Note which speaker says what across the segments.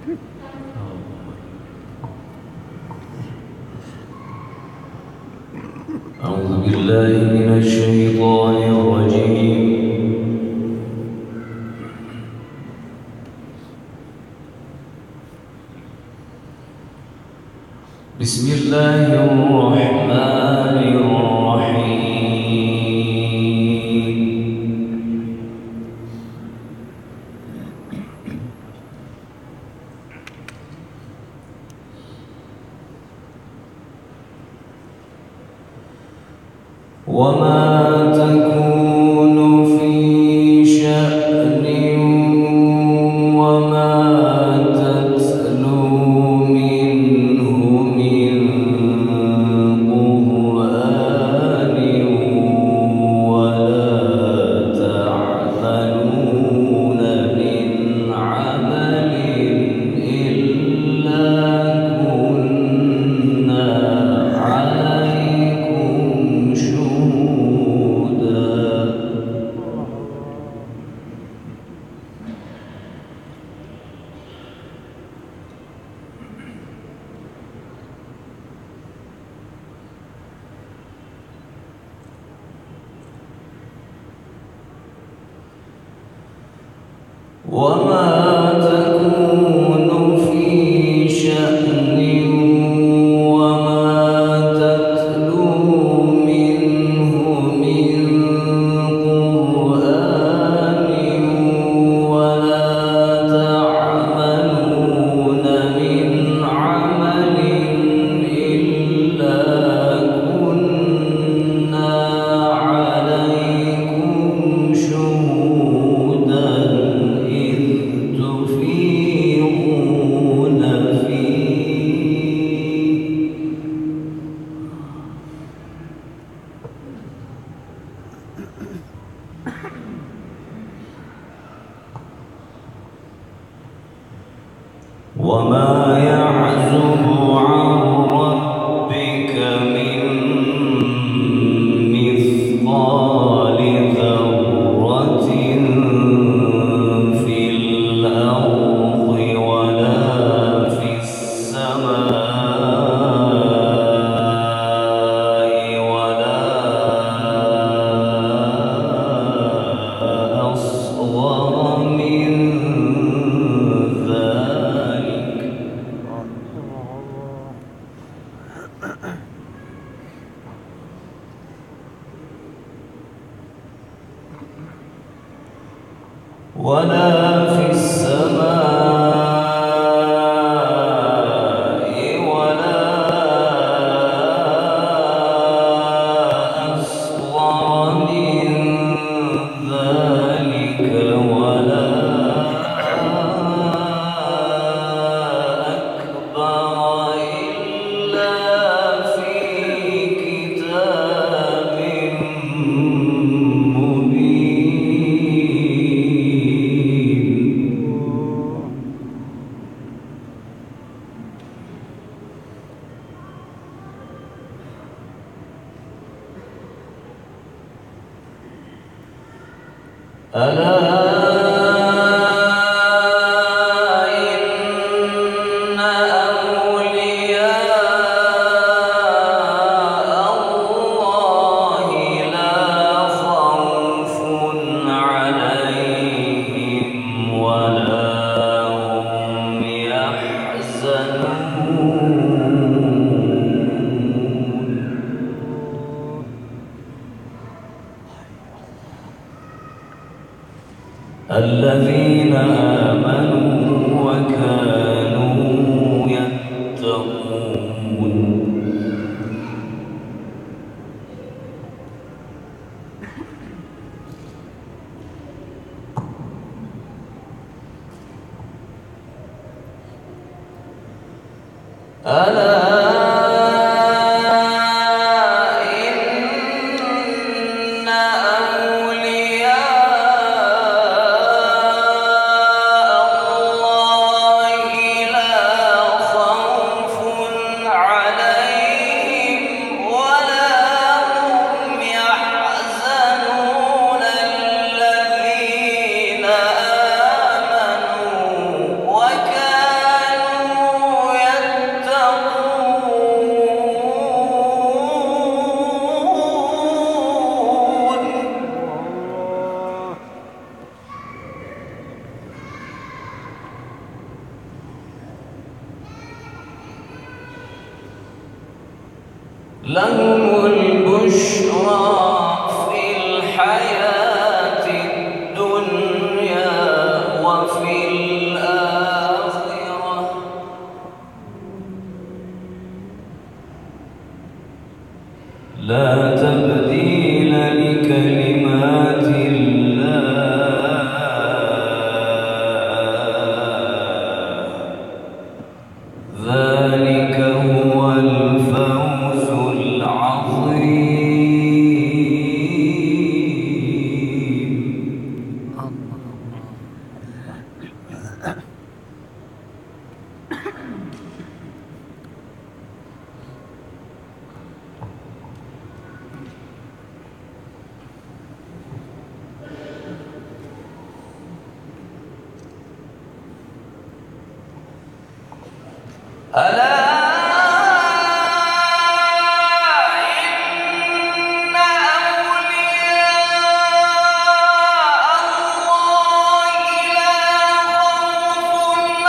Speaker 1: أعوذ بالله من الشيطان الرجيم. بسم الله الرحمن الرحيم. وما تكون في شأن وما تتلو منه من قرآن ولا تعملون من عمل إلا كنا عليكم شهودا. وما تكون في شأن وما تتلو منه من قرآن ولا تعملون من عمل إلا كنا عليكم شهودا إذ تفيضون فيه. وما يعزب عن ربك من مثقال ذرة في الأرض ولا في السماء ولا أصغر من ذلك ولا في السماء ولا أصغر من ذلك ولا أكبر إلا في كتاب ألا إن أولياء الله لا خوف عليهم ولا هم يحزنون. الذين آمنوا وكانوا يتقون. ألا وكانوا لهم البشرى في الحياة الدنيا وفي الآخرة لا تبديل لكلمات الله ذلك هو الفوز العظيم. ألا إن أولياء الله لا خوف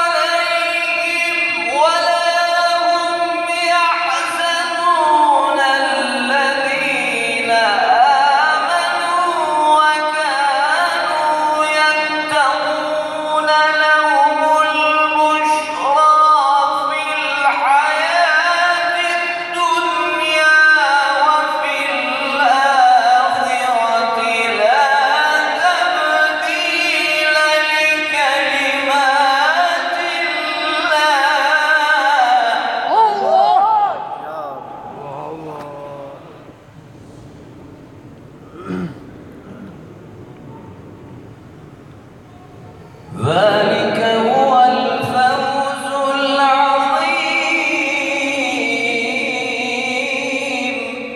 Speaker 1: عليهم ولا هم يحزنون الذين آمنوا وكانوا يتقون لهم البشرى في الحياة الدنيا وفي الآخرة لا تبديل لكلمات الله. ذلك هو الفوز العظيم.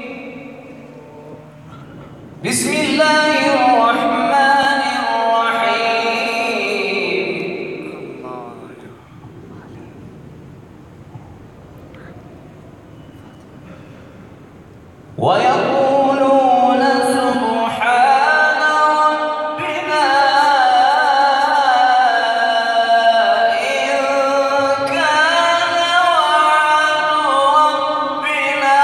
Speaker 1: بسم الله الرحمن الرحيم. ويقولون سبحان ربنا إن كان وعد ربنا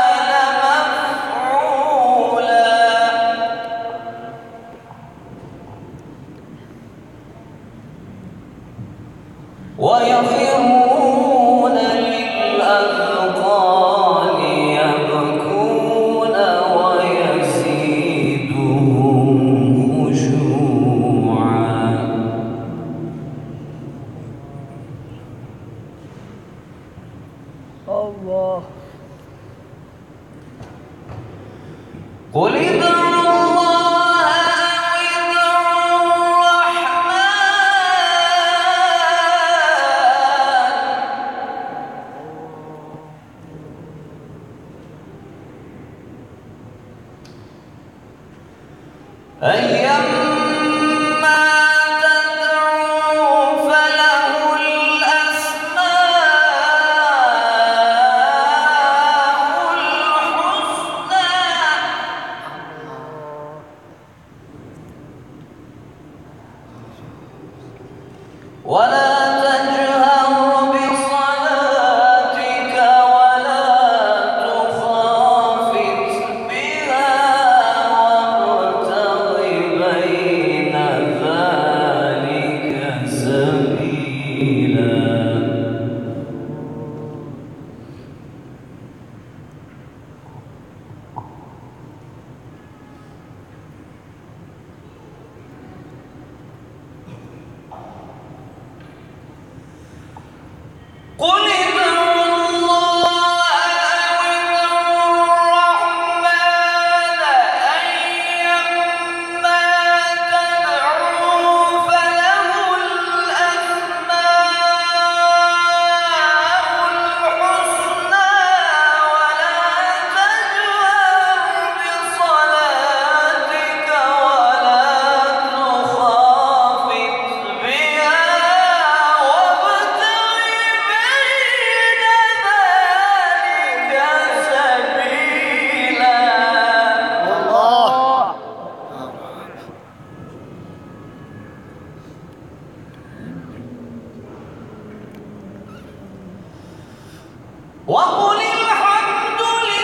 Speaker 1: لمفعولا ويخرون للأذقان يبكون ويزيدهم خشوعا.
Speaker 2: الله.
Speaker 1: قل ادعوا الله أو ادعوا الرحمن أيما تدعوا فله الأسماء الحسنى ولا تجهر بصلاتك ولا تخافت بها وابتغ بين ذلك سبيلا. قل ادعوا الله أو ادعوا الرحمن أيما تدعوا فله الأسماء الحسنى ولا تجهر بصلاتك ولا تخافت بها وابتغ بين ذلك سبيلا.
Speaker 2: الله.
Speaker 1: وقل الحمد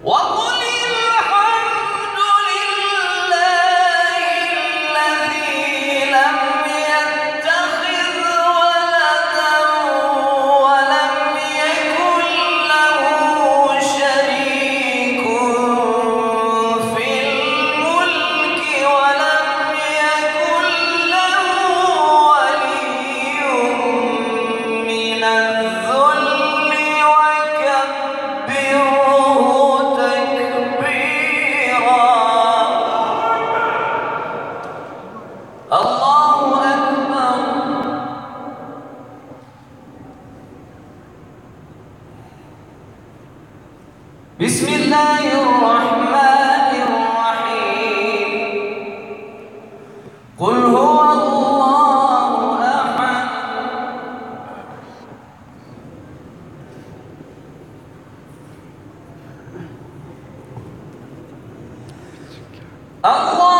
Speaker 1: وقل الحمد لله الذي لم يتخذ ولدا ولم يكن له شريك في الملك ولم يكن له ولي من الذل وكبره تكبيرا. الله أكبر. بسم الله الرحمن الرحيم. قل هو الله أحد الله